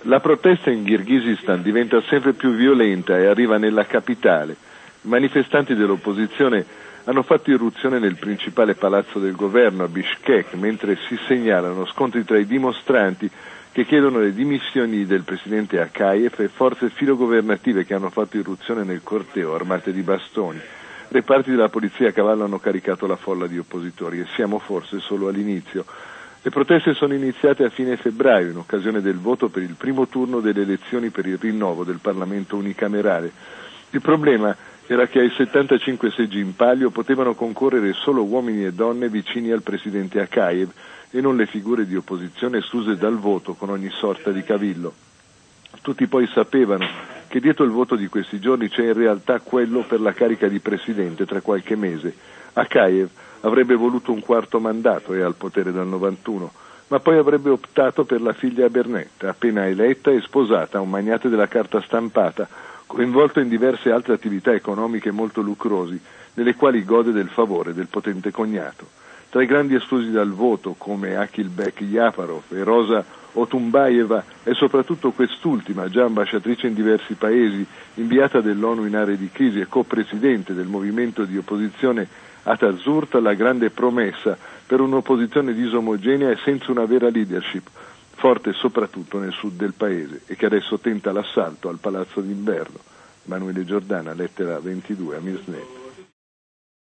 La protesta in Kirghizistan diventa sempre più violenta e arriva nella capitale. I manifestanti dell'opposizione hanno fatto irruzione nel principale palazzo del governo a Bishkek, mentre si segnalano scontri tra i dimostranti che chiedono le dimissioni del presidente Akayev e forze filogovernative che hanno fatto irruzione nel corteo armate di bastoni. Reparti della polizia a cavallo hanno caricato la folla di oppositori e siamo forse solo all'inizio. Le proteste sono iniziate a fine febbraio in occasione del voto per il primo turno delle elezioni per il rinnovo del Parlamento unicamerale. Il problema era che ai 75 seggi in palio potevano concorrere solo uomini e donne vicini al presidente Akayev e non le figure di opposizione escluse dal voto con ogni sorta di cavillo. Tutti poi sapevano che dietro il voto di questi giorni c'è in realtà quello per la carica di presidente tra qualche mese. Akayev avrebbe voluto un quarto mandato, è al potere dal 91, ma poi avrebbe optato per la figlia Bernetta, appena eletta e sposata a un magnate della carta stampata, coinvolto in diverse altre attività economiche molto lucrosi, nelle quali gode del favore del potente cognato. Tra i grandi esclusi dal voto, come Akilbek Yaparov e Rosa Otumbayeva, è soprattutto quest'ultima, già ambasciatrice in diversi paesi, inviata dell'ONU in aree di crisi e co-presidente del movimento di opposizione Atazurt, la grande promessa per un'opposizione disomogenea e senza una vera leadership, forte soprattutto nel sud del paese e che adesso tenta l'assalto al Palazzo d'Inverno. Emanuele Giordana, lettera 22 a Misnet.